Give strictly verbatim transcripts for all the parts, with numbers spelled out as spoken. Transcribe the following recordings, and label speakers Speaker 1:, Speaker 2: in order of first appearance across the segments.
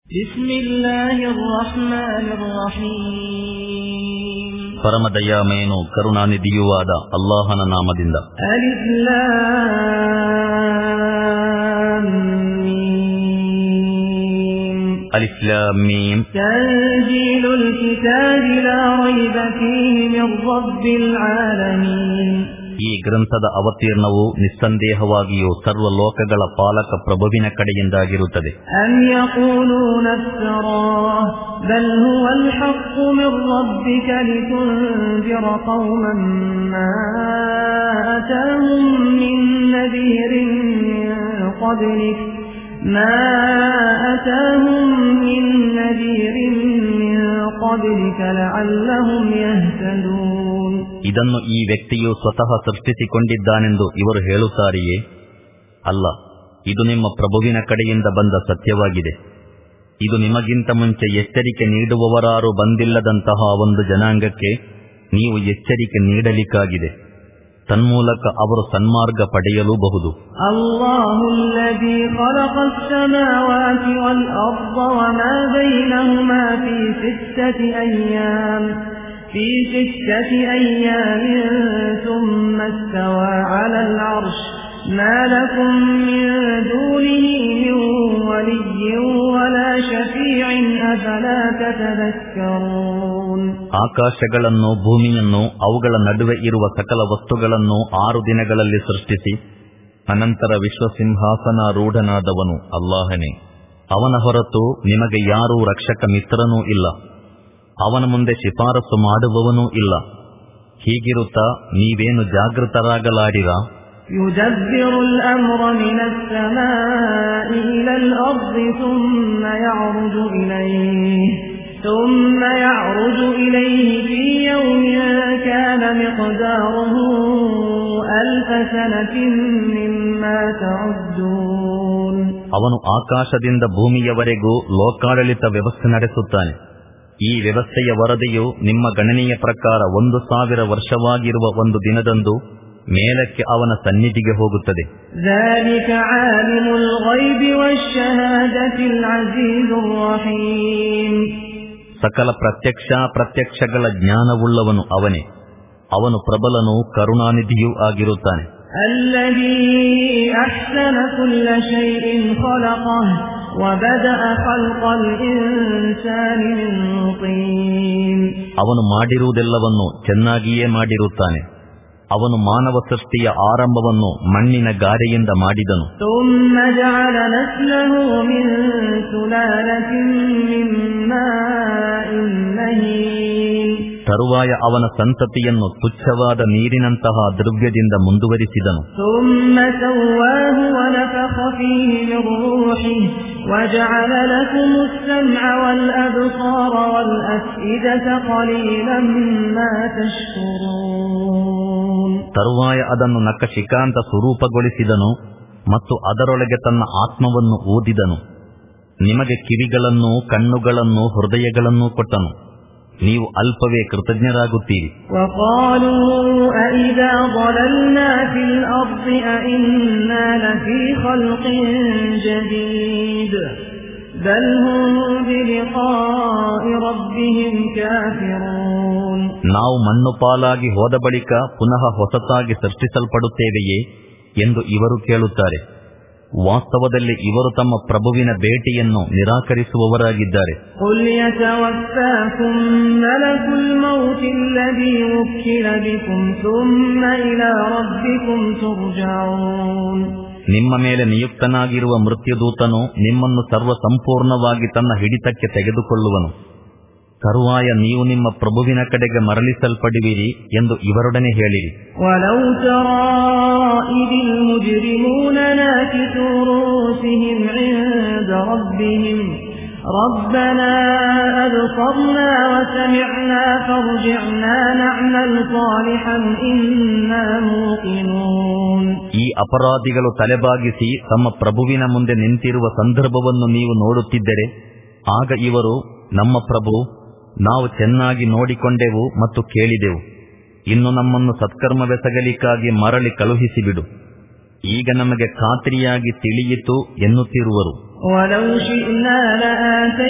Speaker 1: ಪರಮದಯಾಮಯನು ಕರುಣಾನಿಧಿಯೂ ಆದ ಅಲ್ಲಾಹನ ನಾಮದಿಂದ.
Speaker 2: ಅಲಿಫ್ ಲಾಮ್ ಮೀಮ್.
Speaker 1: ಅಲಿಫ್ ಲಾಮ್ ಮೀಮ್.
Speaker 2: ತಂಜೀಲುಲ್ ಕಿತಾಬಿ ಲಾ ರೈಬ ಫೀಹಿ ಮಿರ್ ರಬ್ಬಿಲ್ ಆಲಮೀನ್.
Speaker 1: ಈ ಗ್ರಂಥದ ಅವತೀರ್ಣವು ನಿಸ್ಸಂದೇಹವಾಗಿಯೂ ಸರ್ವ ಲೋಕಗಳ ಪಾಲಕ ಪ್ರಭುವಿನ ಕಡೆಯಿಂದಾಗಿರುತ್ತದೆ.
Speaker 2: ಅಮ್ ಯಖೂಲೂನ ಇಫ್ತರಾಹ್ ಬಲ್ ಹುವಲ್ ಹಕ್ಕು ಮಿರ್ ರಬ್ಬಿಕ ಲಿತುಂಜಿರ ಕೌಮನ್ ಮಾ ಅತಾಹುಂ ಮಿನ್ ನದೀರಿನ್ ಮಿನ್ क़ब्लिಕ ಮಾ ಅತಾಹುಂ ಮಿನ್ ನದೀರಿನ್ ಮಿನ್ क़ಬ್ಲಿಕ ಲಅಲ್ಲಹುಂ ಯಹ್ತದೂನ್.
Speaker 1: ಇದನ್ನು ಈ ವ್ಯಕ್ತಿಯು ಸ್ವತಃ ಸೃಷ್ಟಿಸಿಕೊಂಡಿದ್ದಾನೆಂದು ಇವರು ಹೇಳುತ್ತಾರೆಯೇ? ಅಲ್ಲ, ಇದು ನಿಮ್ಮ ಪ್ರಭುವಿನ ಕಡೆಯಿಂದ ಬಂದ ಸತ್ಯವಾಗಿದೆ. ಇದು ನಿಮಗಿಂತ ಮುಂಚೆ ಎಚ್ಚರಿಕೆ ನೀಡುವವರಾರು ಬಂದಿಲ್ಲದಂತಹ ಒಂದು ಜನಾಂಗಕ್ಕೆ ನೀವು ಎಚ್ಚರಿಕೆ ನೀಡಲಿಕ್ಕಾಗಿದೆ. ತನ್ಮೂಲಕ ಅವರು ಸನ್ಮಾರ್ಗ ಪಡೆಯಲೂಬಹುದು.
Speaker 2: ಅಲ್ಲಾಹುಲ್ಲಜೀ ಖಲಖಸ್ ಸಮಾವಾತಿ ವಲ್ ಅರ್ದ ವಮಾ ಬೈನಹುಮಾ ಫೀ ಸಿತ್ತತಿ ಅಯ್ಯಾಮ್ في ستة أيام ثم استوى على العرش ما لكم من دونه من ولي ولا شفيع أفلا تتذكرون.
Speaker 1: ಆಕಾಶಗಳನ್ನು ಭೂಮಿಯನ್ನು ಅವುಗಳ ನಡುವೆ ಇರುವ ಸಕಲ ವಸ್ತುಗಳನ್ನು ಆರು ದಿನಗಳಲ್ಲಿ ಸೃಷ್ಟಿಸಿ ಅನಂತರ ವಿಶ್ವಸಿಂಹಾಸನಾರೂಢನಾದವನು ಅಲ್ಲಾಹನೇ. ಅವನ ಹೊರತು ನಿಮಗೆ ಯಾರೂ ರಕ್ಷಕ ಮಿತ್ರನೂ ಇಲ್ಲ, ಅವನ ಮುಂದೆ ಶಿಫಾರಸು ಮಾಡುವವನೂ ಇಲ್ಲ. ಹೀಗಿರುತ್ತಾ ನೀವೇನು ಜಾಗೃತರಾಗಲಾರಿರಾ?
Speaker 2: ಯುದಬ್ಬಿರುಲ್ ಅಮ್ರ ಮಿನಸ್ ಸಮಾಇ ಇಲಲ್ ಅರ್ದಿ ಥುಮ್ಮ ಯಅರುಜು ಇಲೈಹಿ ಥುಮ್ಮ ಯಅರುಜು ಇಲೈಹಿ ಫೀ ಯೌಮಿನ್ ಕಾನ ಮಿಕ್ದಾರುಹು ಅಲ್ಫ ಸನತಿನ್ ಮಿಮ್ಮಾ ತಅದ್ದೂನ್.
Speaker 1: ಅವನು ಆಕಾಶದಿಂದ ಭೂಮಿಯವರೆಗೂ ಲೋಕಾಡಳಿತ ವ್ಯವಸ್ಥೆ ನಡೆಸುತ್ತಾನೆ. ಈ ವ್ಯವಸ್ಥೆಯ ವರದಿಯು ನಿಮ್ಮ ಗಣನೆಯ ಪ್ರಕಾರ ಒಂದು ಸಾವಿರ ವರ್ಷವಾಗಿರುವ ಒಂದು ದಿನದಂದು ಮೇಲಕ್ಕೆ ಅವನ ಸನ್ನಿಧಿಗೆ ಹೋಗುತ್ತದೆ. ಸಕಲ ಪ್ರತ್ಯಕ್ಷ ಪ್ರತ್ಯಕ್ಷಗಳ ಜ್ಞಾನವುಳ್ಳವನು ಅವನೇ. ಅವನು ಪ್ರಬಲನೂ ಕರುಣಾನಿಧಿಯೂ ಆಗಿರುತ್ತಾನೆ.
Speaker 2: ಅಲ್ಲದೀ ಅಹ್ಸನ ಕುಲ್ಲ ಶೈಇನ್ ಖಲಖಹು وَبَدَأَ خَلْقَ الْإِنْسَانِ مِنْ طِينٍ.
Speaker 1: ಅವನು ಮಾಡಿರುವುದೆಲ್ಲವನ್ನು ಚೆನ್ನಾಗಿಯೇ ಮಾಡಿರುತ್ತಾನೆ. ಅವನು ಮಾನವ ಸೃಷ್ಟಿಯ ಆರಂಭವನ್ನು ಮಣ್ಣಿನ ಗಾರೆಯಿಂದ ಮಾಡಿದನು.
Speaker 2: ثُمَّ جَعَلَ نَسْلَهُ مِنْ سُلَالَةٍ مِنْ مَاءٍ مَهِينٍ.
Speaker 1: ತರುವಾಯ ಅವನ ಸಂತತಿಯನ್ನು ತುಚ್ಛವಾದ ನೀರಿನಂತಹ ದ್ರವ್ಯದಿಂದ ಮುಂದುವರಿಸಿದನು.
Speaker 2: ثُمَّ سَوَّاهُ وَنَفَخَ فِيهِ مِنْ رُوحِهِ وَجَعَلَ لَكُمُ السَّمْعَ وَالْأَبْصَارَ وَالْأَفْئِدَةَ قَلِيلًا مَا تَشْكُرُونَ.
Speaker 1: ತರುವಾಯ ಅದನ್ನು ನಖಶಿಖಾಂತ ಸ್ವರೂಪಗೊಳಿಸಿದನು ಮತ್ತು ಅದರೊಳಗೆ ತನ್ನ ಆತ್ಮವನ್ನು ಊದಿದನು. ನಿಮಗೆ ಕಿವಿಗಳನ್ನು, ಕಣ್ಣುಗಳನ್ನು, ಹೃದಯಗಳನ್ನು ಕೊಟ್ಟನು. ನೀವು ಅಲ್ಪವೇ ಕೃತಜ್ಞರಾಗುತ್ತೀರಿ.
Speaker 2: وَقَالُوا أَإِذَا ضَلَلْنَا فِي الْأَرْضِ أَإِنَّا لَفِي خَلْقٍ جَدِيدٍ بَلْ هُمْ بِلِقَاءِ رَبِّهِمْ كَافِرُونَ.
Speaker 1: ನಾವು ಮಣ್ಣು ಪಾಲಾಗಿ ಹೋದ ಬಳಿಕ ಪುನಃ ಹೊಸತಾಗಿ ಸೃಷ್ಟಿಸಲ್ಪಡುತ್ತೇವೆಯೇ ಎಂದು ಇವರು ಕೇಳುತ್ತಾರೆ. ವಾಸ್ತವದಲ್ಲಿ ಇವರು ತಮ್ಮ ಪ್ರಭುವಿನ ಭೇಟಿಯನ್ನು ನಿರಾಕರಿಸುವವರಾಗಿದ್ದಾರೆ.
Speaker 2: ಕುಲ್ ಯತವಫಾಕುಂ ಮಲಕುಲ್ ಮೌತ್ ಅಲ್ಲದೀ ವುಕ್ಕಿಲ ಬಿಕುಂ ಥುಮ್ಮ ಇಲಾ ರಬ್ಬಿಕುಂ ತುರ್ಜഊನ್.
Speaker 1: ನಿಮ್ಮ ಮೇಲೆ ನಿಯುಕ್ತನಾಗಿರುವ ಮೃತ್ಯುದೂತನು ನಿಮ್ಮನ್ನು ಸರ್ವ ಸಂಪೂರ್ಣವಾಗಿ ತನ್ನ ಹಿಡಿತಕ್ಕೆ ತೆಗೆದುಕೊಳ್ಳುವನು. ತರುವಾಯ ನೀವು ನಿಮ್ಮ ಪ್ರಭುವಿನ ಕಡೆಗೆ ಮರಳಿಸಲ್ಪಡುವಿರಿ ಎಂದು ಇವರೊಡನೆ ಹೇಳಿರಿ.
Speaker 2: ವಲೌ ತರಾ ಇದಿಲ್ ಮುಜ್ರಿಮೂನ ನಾಕಿಸೂ ರೂಸಿಹಿಂ ಇಂದ ರಬ್ಬಿಹಿಂ ರಬ್ಬನಾ ಅಬ್ಸರ್ನಾ ವಸಮಿಅನಾ ಫರ್ಜಿಅನಾ ನಅಮಲ್ ಸಾಲಿಹನ್ ಇನ್ನಾ ಮೂಕಿನೂನ್.
Speaker 1: ಈ ಅಪರಾಧಿಗಳು ತಲೆಬಾಗಿಸಿ ತಮ್ಮ ಪ್ರಭುವಿನ ಮುಂದೆ ನಿಂತಿರುವ ಸಂದರ್ಭವನ್ನು ನೀವು ನೋಡುತ್ತಿದ್ದರೆ ಆಗ ಇವರು, ನಮ್ಮ ಪ್ರಭು, ನಾವು ಚೆನ್ನಾಗಿ ನೋಡಿಕೊಂಡೆವು ಮತ್ತು ಕೇಳಿದೆವು. ಇನ್ನು ನಮ್ಮನ್ನು ಸತ್ಕರ್ಮವೆಸಗಲಿಕ್ಕಾಗಿ ಮರಳಿ ಕಳುಹಿಸಿಬಿಡು. ಈಗ ನಮಗೆ ಖಾತ್ರಿಯಾಗಿ ತಿಳಿಯಿತು ಎನ್ನುತ್ತಿರುವರು.
Speaker 2: وَلَوْ شِئْنَا لَآتَيْنَا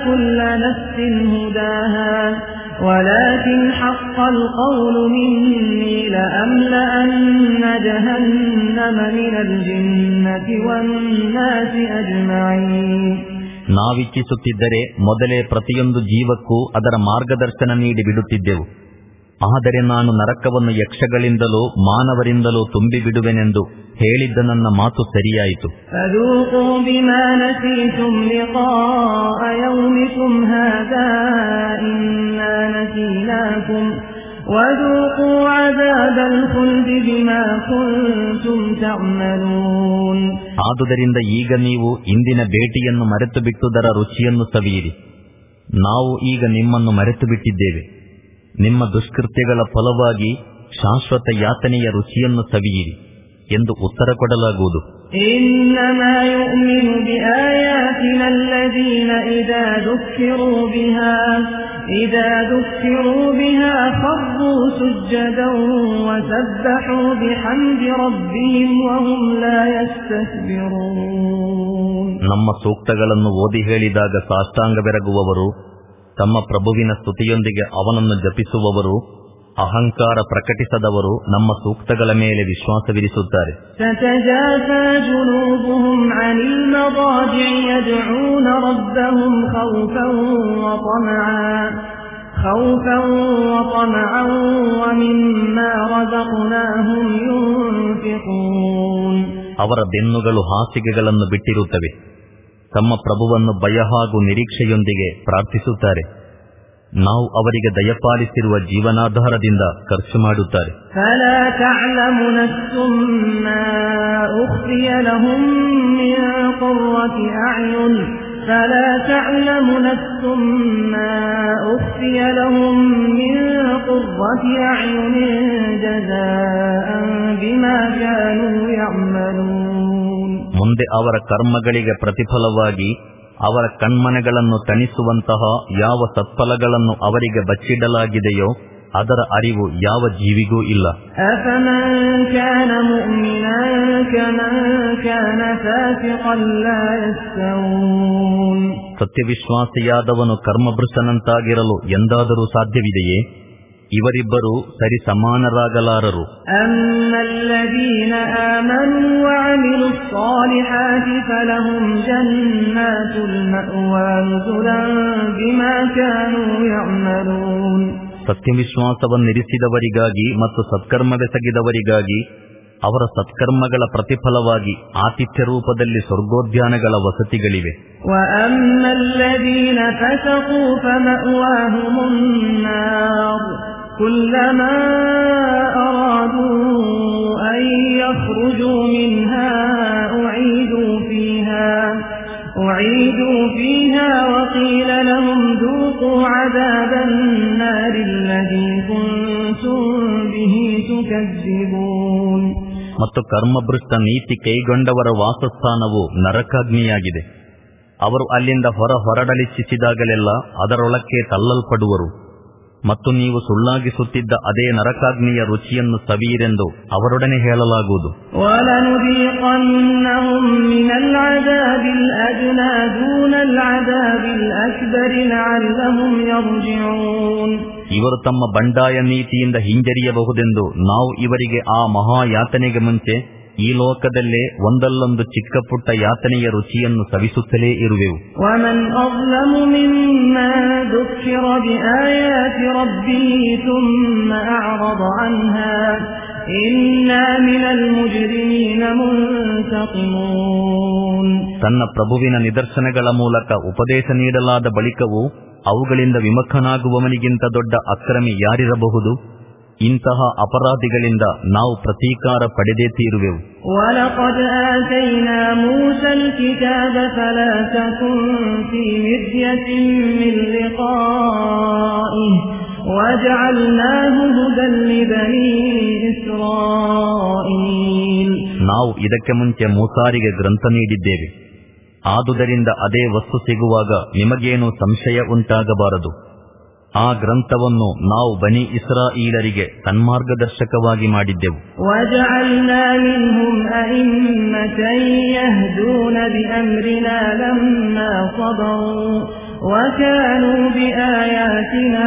Speaker 2: كل نفس هداها ولكن حق القول مني لأملأن جهنم من الجنة والناس أجمعين.
Speaker 1: ನಾವಿಚ್ಛಿಸುತ್ತಿದ್ದರೆ ಮೊದಲೇ ಪ್ರತಿಯೊಂದು ಜೀವಕ್ಕೂ ಅದರ ಮಾರ್ಗದರ್ಶನ ನೀಡಿ ಬಿಡುತ್ತಿದ್ದೆವು. ಆದರೆ ನಾನು ನರಕವನ್ನು ಯಕ್ಷಗಳಿಂದಲೂ ಮಾನವರಿಂದಲೂ ತುಂಬಿ ಬಿಡುವೆನೆಂದು ಹೇಳಿದ್ದ ನನ್ನ ಮಾತು ಸರಿಯಾಯಿತು. ಆದುದರಿಂದ ಈಗ ನೀವು ಇಂದಿನ ಭೇಟಿಯನ್ನು ಮರೆತು ಬಿಟ್ಟುದರ ರುಚಿಯನ್ನು ಸವಿಯಿರಿ. ನಾವು ಈಗ ನಿಮ್ಮನ್ನು ಮರೆತು ಬಿಟ್ಟಿದ್ದೇವೆ. ನಿಮ್ಮ ದುಷ್ಕೃತ್ಯಗಳ ಫಲವಾಗಿ ಶಾಶ್ವತ ಯಾತನೆಯ ರುಚಿಯನ್ನು ಸವಿಯಿರಿ ಎಂದು ಉತ್ತರ ಕೊಡಲಾಗುವುದು.
Speaker 2: إنما يؤمن بآياتنا الذين إذا ذكروا بها إذا ذكروا بها خروا سجدا وسبحوا بحمد ربهم وهم لا يستكبرون.
Speaker 1: ನಮ್ಮ ಸೂಕ್ತಗಳನ್ನು ಓದಿ ಹೇಳಿದಾಗ ಸಾಷ್ಟಾಂಗ ಬೆರಗುವವರು, ತಮ್ಮ ಪ್ರಭುವಿನ ಸ್ತುತಿಯೊಂದಿಗೆ ಅವನನ್ನು ಜಪಿಸುವವರು, ಅಹಂಕಾರ ಪ್ರಕಟಿಸದವರು ನಮ್ಮ ಸೂಕ್ತಗಳ ಮೇಲೆ ವಿಶ್ವಾಸವಿರಿಸುತ್ತಾರೆ. ಅವರ ಬೆನ್ನುಗಳು ಹಾಸಿಗೆಗಳನ್ನು ಬಿಟ್ಟಿರುತ್ತವೆ. ತಮ್ಮ ಪ್ರಭುವನ್ನು ಭಯ ಹಾಗೂ ನಿರೀಕ್ಷೆಯೊಂದಿಗೆ ಪ್ರಾರ್ಥಿಸುತ್ತಾರೆ. ನಾವು ಅವರಿಗೆ ದಯಪಾಲಿಸಿರುವ ಜೀವನಾಧಾರದಿಂದ ಖರ್ಚು ಮಾಡುತ್ತಾರೆ. ಮುಂದೆ ಅವರ ಕರ್ಮಗಳಿಗೆ ಪ್ರತಿಫಲವಾಗಿ ಅವರ ಕಣ್ಮನೆಗಳನ್ನು ತಣಿಸುವಂತಹ ಯಾವ ಸತ್ಫಲಗಳನ್ನು ಅವರಿಗೆ ಬಚ್ಚಿಡಲಾಗಿದೆಯೋ ಅದರ ಅರಿವು ಯಾವ ಜೀವಿಗೂ ಇಲ್ಲ. ಸತ್ಯವಿಶ್ವಾಸಿಯಾದವನು ಕರ್ಮಭೃಷ್ಟನಂತಾಗಿರಲು ಎಂದಾದರೂ ಸಾಧ್ಯವಿದೆಯೇ? ಇವರಿಬ್ಬರು ಸರಿ ಸಮಾನರಾಗಲಾರರು. ಸತ್ಯವಿಶ್ವಾಸವನ್ನಿರಿಸಿದವರಿಗಾಗಿ ಮತ್ತು ಸತ್ಕರ್ಮವೆಸಗಿದವರಿಗಾಗಿ ಅವರ ಸತ್ಕರ್ಮಗಳ ಪ್ರತಿಫಲವಾಗಿ ಆತಿಥ್ಯ ರೂಪದಲ್ಲಿ ಸ್ವರ್ಗೋದ್ಯಾನಗಳ ವಸತಿಗಳಿವೆ.
Speaker 2: كلما أرادوا أن يخرجوا منها أعيدوا فيها أعيدوا فيها وقيل لهم ذوقوا عذاب النار الذي كنتم به تكذبون.
Speaker 1: ಮತ್ತು ಕರ್ಮಭೃಷ್ಟ ನೀತಿ ಕೈಗೊಂಡವರ ವಾಸಸ್ಥಾನವು ನರಕಾಗ್ನಿಯಾಗಿದೆ. ಅವರು ಅಲ್ಲಿಂದ ಹೊರ ಹೊರಡಲಿಚ್ಛಿಸಿದಾಗಲೆಲ್ಲ ಅದರೊಳಕ್ಕೆ ತಳ್ಳಲ್ಪಡುವರು. ಮತ್ತು ನೀವು ಸುಳ್ಳಾಗಿಸುತ್ತಿದ್ದ ಅದೇ ನರಕಾಗ್ನಿಯ ರುಚಿಯನ್ನು ಸವಿಯಿರೆಂದು ಅವರೊಡನೆ ಹೇಳಲಾಗುವುದು. ಇವರು ತಮ್ಮ ಬಂಡಾಯ ನೀತಿಯಿಂದ ಹಿಂಜರಿಯಬಹುದೆಂದು ನಾವು ಇವರಿಗೆ ಆ ಮಹಾಯಾತನೆಗೆ ಮುಂಚೆ ಈ ಲೋಕದಲ್ಲೇ ಒಂದಲ್ಲೊಂದು ಚಿಕ್ಕ ಪುಟ್ಟ ಯಾತನೆಯ ರುಚಿಯನ್ನು ಸವಿಸುತ್ತಲೇ ಇರುವೆವು. ತನ್ನ ಪ್ರಭುವಿನ ನಿದರ್ಶನಗಳ ಮೂಲಕ ಉಪದೇಶ ನೀಡಲಾದ ಬಳಿಕವೂ ಅವುಗಳಿಂದ ವಿಮುಖನಾಗುವವನಿಗಿಂತ ದೊಡ್ಡ ಅಕ್ರಮಿ ಯಾರಿರಬಹುದು? ಇಂತಹ ಅಪರಾಧಿಗಳಿಂದ ನಾವು ಪ್ರತೀಕಾರ ಪಡೆದೇ ತೀರುವೆವು. ನಾವು ಇದಕ್ಕೆ ಮುಂಚೆ ಮೂಸಾರಿಗೆ ಗ್ರಂಥ ನೀಡಿದ್ದೇವೆ. ಆದುದರಿಂದ ಅದೇ ವಸ್ತು ಸಿಗುವಾಗ ನಿಮಗೇನು ಸಂಶಯ ಉಂಟಾಗಬಾರದು. ಆ ಗ್ರಂಥವನ್ನು ನಾವು ಬನಿ ಇಸ್ರಾಯೀಲರಿಗೆ ಸನ್ಮಾರ್ಗದರ್ಶಕವಾಗಿ ಮಾಡಿದ್ದೆವು.
Speaker 2: وكانوا بآياتنا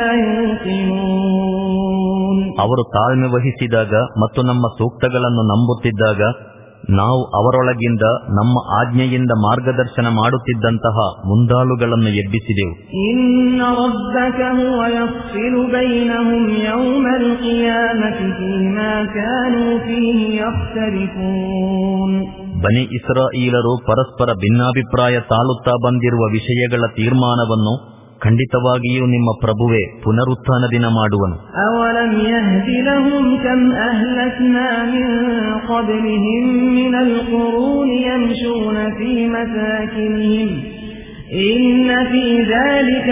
Speaker 2: يوقنون.
Speaker 1: ಅವರು ತಾಳ್ಮೆ ವಹಿಸಿದಾಗ ಮತ್ತು ನಮ್ಮ ಸೂಕ್ತಗಳನ್ನು ನಂಬುತ್ತಿದ್ದಾಗ ನಾವು ಅವರೊಳಗಿಂದ ನಮ್ಮ ಆಜ್ಞೆಯಿಂದ ಮಾರ್ಗದರ್ಶನ ಮಾಡುತ್ತಿದ್ದಂತಹ ಮುಂದಾಳುಗಳನ್ನು ಎಬ್ಬಿಸಿದೆವು.
Speaker 2: ಇನ್ನ ರಬ್ಬಕ ಹುವ ಯಫ್ಸಿಲು ಬೈನಹುಂ ಯೌಮಲ್ ಕಿಯಾಮತಿ ಫೀಮಾ ಕಾನೂ ಫೀಹಿ ಯಖ್ತಲಿಫೂನ್.
Speaker 1: ಬನಿ ಇಸ್ರಾಯೀಲರು ಪರಸ್ಪರ ಭಿನ್ನಾಭಿಪ್ರಾಯ ತಾಳುತ್ತಾ ಬಂದಿರುವ ವಿಷಯಗಳ ತೀರ್ಮಾನವನ್ನು ಖಂಡಿತವಾಗಿಯೂ ನಿಮ್ಮ ಪ್ರಭುವೇ ಪುನರುತ್ಥಾನ ದಿನ ಮಾಡುವನು.
Speaker 2: ಅವಲಂ ಯಹ್ದಿ ಲಹುಂ ಕಮ್ ಅಹ್ಲಕ್ನಾ ಮಿನ್ क़ब्लिಹಿಂ ಮಿನಲ್ क़ುರೂನಿ ಯಮ್ಶೂನ ಫೀ ಮಸಾಕಿನಿಹಿಂ ಇನ್ನ ಫೀ ذلك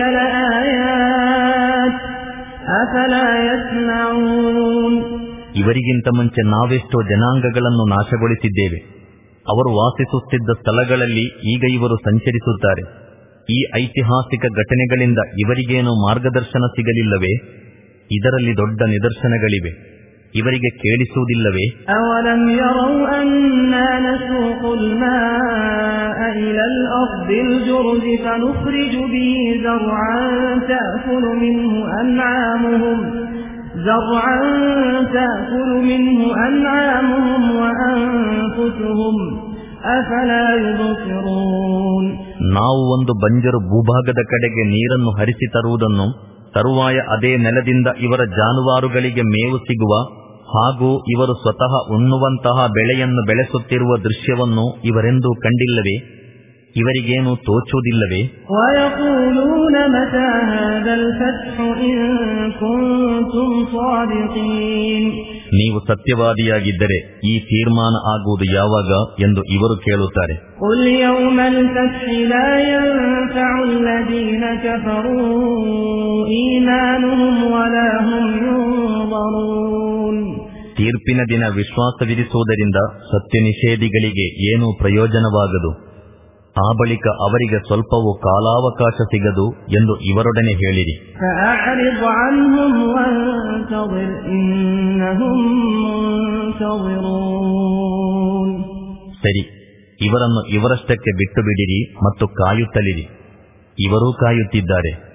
Speaker 2: ಲಆಯಾತ್ ಅಫಲಾ ಯಸ್ಮಊನ್.
Speaker 1: ಇವರಿಗಿಂತ ಮುಂಚೆ ನಾವೆಷ್ಟೋ ಜನಾಂಗಗಳನ್ನು ನಾಶಗೊಳಿಸಿದ್ದೇವೆ. ಅವರು ವಾಸಿಸುತ್ತಿದ್ದ ಸ್ಥಳಗಳಲ್ಲಿ ಈಗ ಇವರು ಸಂಚರಿಸುತ್ತಾರೆ. ಈ ಐತಿಹಾಸಿಕ ಘಟನೆಗಳಿಂದ ಇವರಿಗೇನೂ ಮಾರ್ಗದರ್ಶನ ಸಿಗಲಿಲ್ಲವೇ? ಇದರಲ್ಲಿ ದೊಡ್ಡ ನಿದರ್ಶನಗಳಿವೆ. ಇವರಿಗೆ ಕೇಳಿಸುವುದಿಲ್ಲವೇ?
Speaker 2: ಅವಲಂ ಯರೌ ಅನ್ನಾ ನಸೂಕುಲ್ ಮಾಅ ಇಲಲ್ ಅರ್ದಿಲ್ ಜುರ್ಜಿ ಫನುಖ್ರಿಜು ಬಿಹಿ ಝರ್ಅನ್ ತಅಕುಲು ಮಿನ್ಹು ಅನ್ಆಮುಹುಂ ಝರ್ಅನ್ ತಅಕುಲು ಮಿನ್ಹು ಅನ್ಆಮುಹುಂ ವಅನ್ಫುಸುಹುಂ ಅಫಲಾ ಯುಬ್ಸಿರೂನ್.
Speaker 1: ನಾವು ಒಂದು ಬಂಜರು ಭೂಭಾಗದ ಕಡೆಗೆ ನೀರನ್ನು ಹರಿಸಿ ತರುವುದನ್ನು, ತರುವಾಯ ಅದೇ ನೆಲದಿಂದ ಇವರ ಜಾನುವಾರುಗಳಿಗೆ ಮೇವು ಸಿಗುವ ಹಾಗೂ ಇವರು ಸ್ವತಃ ಉಣ್ಣುವಂತಹ ಬೆಳೆಯನ್ನು ಬೆಳೆಸುತ್ತಿರುವ ದೃಶ್ಯವನ್ನು ಇವರೆಂದೂ ಕಂಡಿಲ್ಲವೇ? ಇವರಿಗೇನು ತೋಚುವುದಿಲ್ಲವೇ?
Speaker 2: ವಯಕೂಲೂನ ಮತಾ ಹಾದಲ್ ಫತ್ಹು ಇನ್ ಕುಂತುಂ ಸಾದಿಕೀನ್.
Speaker 1: ನೀವು ಸತ್ಯವಾದಿಯಾಗಿದ್ದರೆ ಈ ತೀರ್ಮಾನ ಆಗುವುದು ಯಾವಾಗ ಎಂದು ಇವರು ಕೇಳುತ್ತಾರೆ.
Speaker 2: ಕುಲ್ ಯೌಮಲ್ ಫತ್ಹಿ ಲಾ ಯನ್ಫഉಲ್ ಲದೀನ ಕಫರೂ ಈಮಾನುಹುಂ ವಲಾ ಹುಂ ಯುನ್ಜರೂನ್.
Speaker 1: ತೀರ್ಪಿನ ದಿನ ವಿಶ್ವಾಸವಿರಿಸುವುದರಿಂದ ಸತ್ಯ ನಿಷೇಧಿಗಳಿಗೆ ಏನೂ ಪ್ರಯೋಜನವಾಗದು. ಆ ಬಳಿಕ ಅವರಿಗೆ ಸ್ವಲ್ಪವೂ ಕಾಲಾವಕಾಶ ಸಿಗದು ಎಂದು ಇವರೊಡನೆ ಹೇಳಿರಿ. ಸರಿ, ಇವರನ್ನು ಇವರಷ್ಟಕ್ಕೆ ಬಿಟ್ಟು ಬಿಡಿರಿ ಮತ್ತು ಕಾಯುತ್ತಲಿರಿ. ಇವರೂ ಕಾಯುತ್ತಿದ್ದಾರೆ.